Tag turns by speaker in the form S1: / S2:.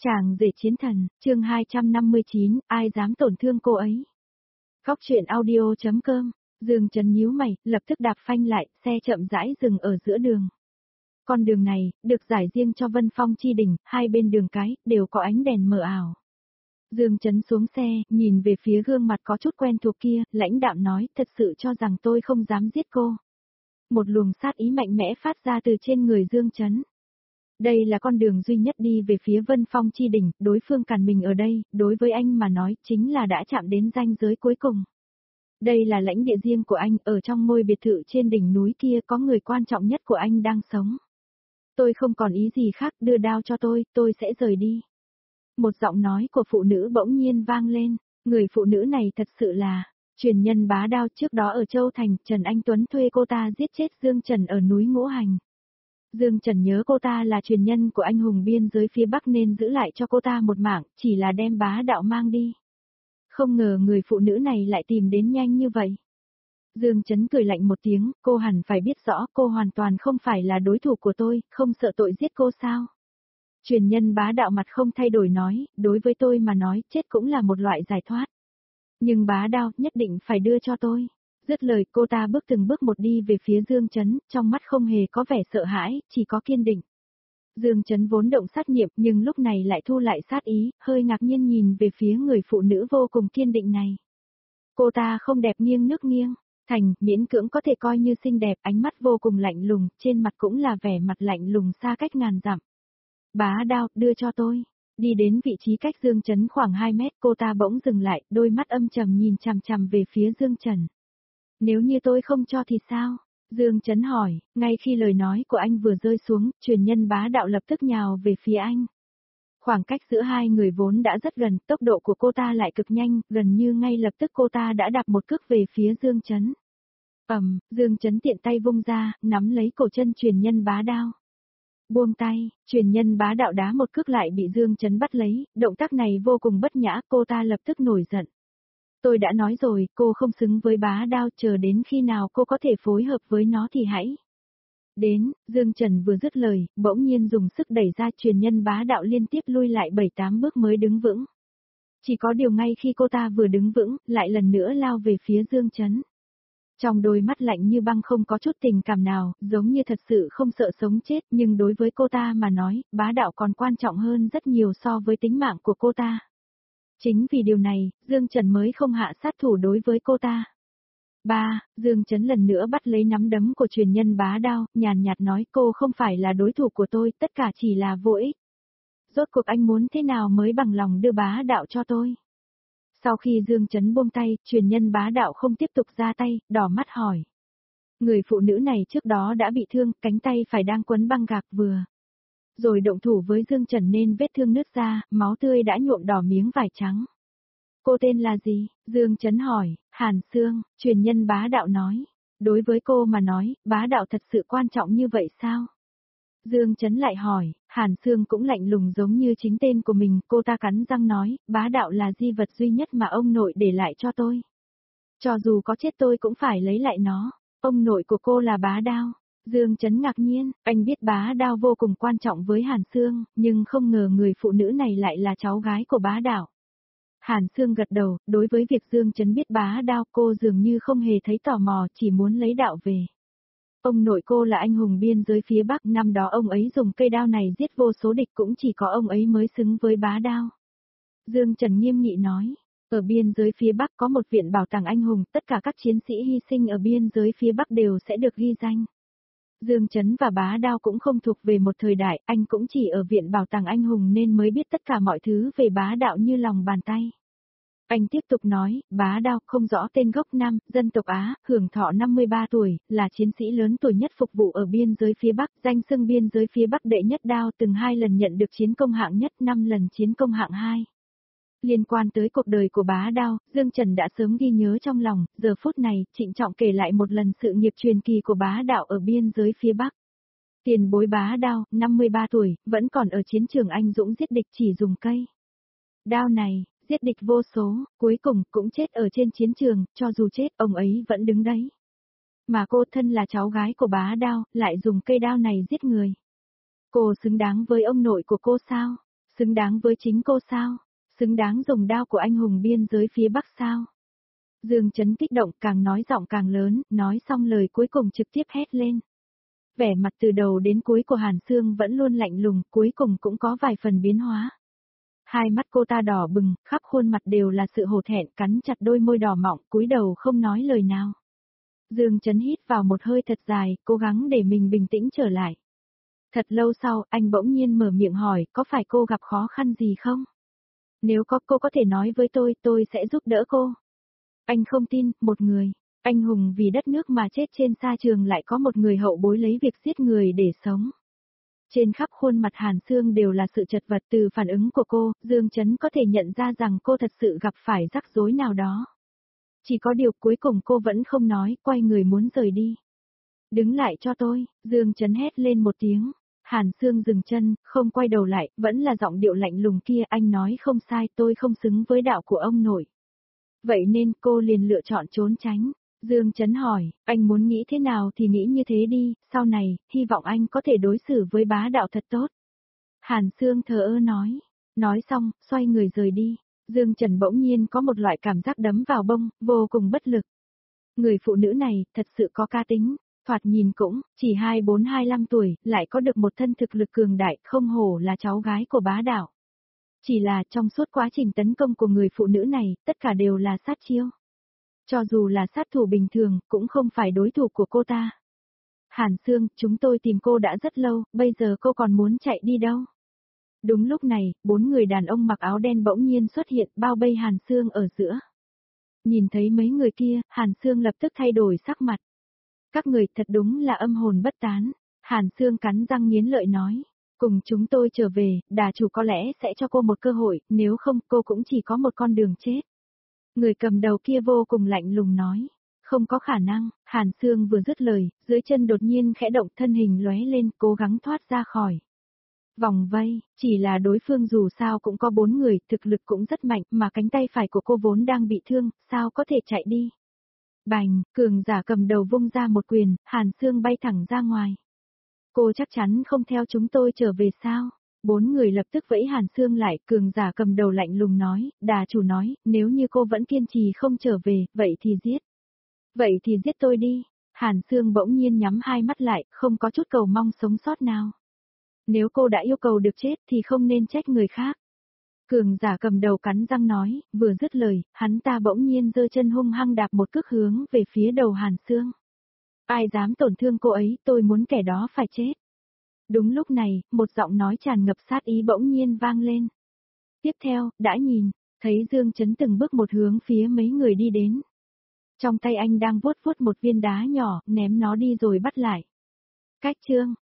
S1: Chàng rể chiến thần, chương 259, ai dám tổn thương cô ấy. Góc truyện audio.com, Dương Trấn nhíu mày, lập tức đạp phanh lại, xe chậm rãi dừng ở giữa đường. Con đường này, được giải riêng cho Vân Phong chi đỉnh, hai bên đường cái, đều có ánh đèn mờ ảo. Dương Trấn xuống xe, nhìn về phía gương mặt có chút quen thuộc kia, lãnh đạm nói, thật sự cho rằng tôi không dám giết cô. Một luồng sát ý mạnh mẽ phát ra từ trên người Dương Trấn. Đây là con đường duy nhất đi về phía Vân Phong chi đỉnh, đối phương cản mình ở đây, đối với anh mà nói, chính là đã chạm đến ranh giới cuối cùng. Đây là lãnh địa riêng của anh, ở trong ngôi biệt thự trên đỉnh núi kia có người quan trọng nhất của anh đang sống. Tôi không còn ý gì khác, đưa đao cho tôi sẽ rời đi. Một giọng nói của phụ nữ bỗng nhiên vang lên, người phụ nữ này thật sự là truyền nhân bá đao. Trước đó ở Châu Thành, Trần Anh Tuấn thuê cô ta giết chết Dương Trần ở núi Ngũ Hành. Dương Trần nhớ cô ta là truyền nhân của anh hùng biên giới phía Bắc nên giữ lại cho cô ta một mạng, chỉ là đem bá đạo mang đi. Không ngờ người phụ nữ này lại tìm đến nhanh như vậy. Dương Trấn cười lạnh một tiếng, cô hẳn phải biết rõ cô hoàn toàn không phải là đối thủ của tôi, không sợ tội giết cô sao? Truyền nhân bá đạo mặt không thay đổi nói, đối với tôi mà nói, chết cũng là một loại giải thoát. Nhưng bá đạo nhất định phải đưa cho tôi. Dứt lời cô ta bước từng bước một đi về phía Dương Trấn, trong mắt không hề có vẻ sợ hãi, chỉ có kiên định. Dương Trấn vốn động sát niệm nhưng lúc này lại thu lại sát ý, hơi ngạc nhiên nhìn về phía người phụ nữ vô cùng kiên định này. Cô ta không đẹp nghiêng nước nghiêng, thành, miễn cưỡng có thể coi như xinh đẹp, ánh mắt vô cùng lạnh lùng, trên mặt cũng là vẻ mặt lạnh lùng xa cách ngàn dặm. Bá đao, đưa cho tôi. Đi đến vị trí cách Dương Trấn khoảng 2 mét, cô ta bỗng dừng lại, đôi mắt âm trầm nhìn chằm chằm về phía Dương Trần. Nếu như tôi không cho thì sao? Dương Trấn hỏi, ngay khi lời nói của anh vừa rơi xuống, truyền nhân bá đạo lập tức nhào về phía anh. Khoảng cách giữa hai người vốn đã rất gần, tốc độ của cô ta lại cực nhanh, gần như ngay lập tức cô ta đã đạp một cước về phía Dương Trấn. Dương Trấn tiện tay vung ra, nắm lấy cổ chân truyền nhân bá đạo. Buông tay, truyền nhân bá đạo đá một cước lại bị Dương Trấn bắt lấy, động tác này vô cùng bất nhã, cô ta lập tức nổi giận. Tôi đã nói rồi, cô không xứng với bá đao, chờ đến khi nào cô có thể phối hợp với nó thì hãy. Đến, Dương Trần vừa dứt lời, bỗng nhiên dùng sức đẩy ra, truyền nhân bá đạo liên tiếp lui lại 7-8 bước mới đứng vững. Chỉ có điều ngay khi cô ta vừa đứng vững, lại lần nữa lao về phía Dương Trấn. Trong đôi mắt lạnh như băng không có chút tình cảm nào, giống như thật sự không sợ sống chết, nhưng đối với cô ta mà nói, bá đạo còn quan trọng hơn rất nhiều so với tính mạng của cô ta. Chính vì điều này, Dương Trần mới không hạ sát thủ đối với cô ta. Dương Trấn lần nữa bắt lấy nắm đấm của truyền nhân bá đao, nhàn nhạt nói cô không phải là đối thủ của tôi, tất cả chỉ là vô ích. Rốt cuộc anh muốn thế nào mới bằng lòng đưa bá đạo cho tôi? Sau khi Dương Trấn buông tay, truyền nhân bá đạo không tiếp tục ra tay, đỏ mắt hỏi. Người phụ nữ này trước đó đã bị thương, cánh tay phải đang quấn băng gạc vừa. Rồi động thủ với Dương Trần nên vết thương nứt ra, máu tươi đã nhuộm đỏ miếng vải trắng. Cô tên là gì? Dương Trấn hỏi. Hàn Sương, truyền nhân bá đạo nói. Đối với cô mà nói, bá đạo thật sự quan trọng như vậy sao? Dương Trấn lại hỏi, Hàn Sương cũng lạnh lùng giống như chính tên của mình, cô ta cắn răng nói, bá đạo là di vật duy nhất mà ông nội để lại cho tôi. Cho dù có chết tôi cũng phải lấy lại nó, ông nội của cô là bá đao. Dương Trấn ngạc nhiên, anh biết bá đao vô cùng quan trọng với Hàn Sương, nhưng không ngờ người phụ nữ này lại là cháu gái của bá đạo. Hàn Sương gật đầu, đối với việc Dương Trấn biết bá đao cô dường như không hề thấy tò mò, chỉ muốn lấy đạo về. Ông nội cô là anh hùng biên giới phía Bắc, năm đó ông ấy dùng cây đao này giết vô số địch cũng chỉ có ông ấy mới xứng với bá đao. Dương Trần nghiêm nghị nói, ở biên giới phía Bắc có một viện bảo tàng anh hùng, tất cả các chiến sĩ hy sinh ở biên giới phía Bắc đều sẽ được ghi danh. Dương Trấn và bá đao cũng không thuộc về một thời đại, anh cũng chỉ ở viện bảo tàng anh hùng nên mới biết tất cả mọi thứ về bá đạo như lòng bàn tay. Anh tiếp tục nói, bá đao không rõ tên gốc Nam, dân tộc Á, hưởng thọ 53 tuổi, là chiến sĩ lớn tuổi nhất phục vụ ở biên giới phía Bắc, danh xưng biên giới phía Bắc đệ nhất đao, từng 2 lần nhận được chiến công hạng nhất, 5 lần chiến công hạng 2. Liên quan tới cuộc đời của bá đao, Dương Trần đã sớm ghi nhớ trong lòng, giờ phút này, trịnh trọng kể lại một lần sự nghiệp truyền kỳ của bá đạo ở biên giới phía Bắc. Tiền bối bá đao, 53 tuổi, vẫn còn ở chiến trường anh dũng giết địch chỉ dùng cây đao này, giết địch vô số, cuối cùng cũng chết ở trên chiến trường, cho dù chết, ông ấy vẫn đứng đấy. Mà cô thân là cháu gái của bá đao, lại dùng cây đao này giết người. Cô xứng đáng với ông nội của cô sao? Xứng đáng với chính cô sao? Xứng đáng dùng đao của anh hùng biên giới phía Bắc sao? Dương Chấn kích động càng nói giọng càng lớn, nói xong lời cuối cùng trực tiếp hét lên. Vẻ mặt từ đầu đến cuối của Hàn Sương vẫn luôn lạnh lùng, cuối cùng cũng có vài phần biến hóa. Hai mắt cô ta đỏ bừng, khắp khuôn mặt đều là sự hổ thẹn, cắn chặt đôi môi đỏ mọng, cúi đầu không nói lời nào. Dương Chấn hít vào một hơi thật dài, cố gắng để mình bình tĩnh trở lại. Thật lâu sau, anh bỗng nhiên mở miệng hỏi, có phải cô gặp khó khăn gì không? Nếu có, cô có thể nói với tôi sẽ giúp đỡ cô. Anh không tin, một người, anh hùng vì đất nước mà chết trên sa trường lại có một người hậu bối lấy việc giết người để sống. Trên khắp khuôn mặt Hàn Sương đều là sự chật vật. Từ phản ứng của cô, Dương Chấn có thể nhận ra rằng cô thật sự gặp phải rắc rối nào đó. Chỉ có điều cuối cùng cô vẫn không nói, quay người muốn rời đi. Đứng lại cho tôi, Dương Chấn hét lên một tiếng. Hàn Sương dừng chân, không quay đầu lại, vẫn là giọng điệu lạnh lùng kia, anh nói không sai, tôi không xứng với đạo của ông nội. Vậy nên cô liền lựa chọn trốn tránh. Dương Chấn hỏi, anh muốn nghĩ thế nào thì nghĩ như thế đi, sau này, hy vọng anh có thể đối xử với bá đạo thật tốt. Hàn Sương thờ ơ nói xong, xoay người rời đi. Dương Trần bỗng nhiên có một loại cảm giác đấm vào bông, vô cùng bất lực. Người phụ nữ này, thật sự có cá tính, thoạt nhìn cũng, chỉ 24-25 tuổi, lại có được một thân thực lực cường đại, không hổ là cháu gái của bá đạo. Chỉ là trong suốt quá trình tấn công của người phụ nữ này, tất cả đều là sát chiêu. Cho dù là sát thủ bình thường, cũng không phải đối thủ của cô ta. Hàn Sương, chúng tôi tìm cô đã rất lâu, bây giờ cô còn muốn chạy đi đâu? Đúng lúc này, 4 người đàn ông mặc áo đen bỗng nhiên xuất hiện, bao vây Hàn Sương ở giữa. Nhìn thấy mấy người kia, Hàn Sương lập tức thay đổi sắc mặt. Các người thật đúng là âm hồn bất tán. Hàn Sương cắn răng nghiến lợi nói. Cùng chúng tôi trở về, đà chủ có lẽ sẽ cho cô một cơ hội, nếu không cô cũng chỉ có một con đường chết. Người cầm đầu kia vô cùng lạnh lùng nói. Không có khả năng, Hàn Sương vừa dứt lời, dưới chân đột nhiên khẽ động, thân hình lóe lên, cố gắng thoát ra khỏi vòng vây. Chỉ là đối phương dù sao cũng có 4 người, thực lực cũng rất mạnh, mà cánh tay phải của cô vốn đang bị thương, sao có thể chạy đi. Bành, cường giả cầm đầu vung ra một quyền, Hàn Sương bay thẳng ra ngoài. Cô chắc chắn không theo chúng tôi trở về sao? 4 người lập tức vẫy Hàn Sương lại, cường giả cầm đầu lạnh lùng nói, đà chủ nói, nếu như cô vẫn kiên trì không trở về, vậy thì giết. Vậy thì giết tôi đi. Hàn Sương bỗng nhiên nhắm hai mắt lại, không có chút cầu mong sống sót nào. Nếu cô đã yêu cầu được chết thì không nên trách người khác. Cường giả cầm đầu cắn răng nói, vừa dứt lời, hắn ta bỗng nhiên giơ chân hung hăng đạp một cước hướng về phía đầu Hàn Sương. Ai dám tổn thương cô ấy, tôi muốn kẻ đó phải chết. Đúng lúc này, một giọng nói tràn ngập sát ý bỗng nhiên vang lên. Tiếp theo, đã nhìn, thấy Dương Chấn từng bước một hướng phía mấy người đi đến. Trong tay anh đang vuốt vuốt một viên đá nhỏ, ném nó đi rồi bắt lại. Cách chương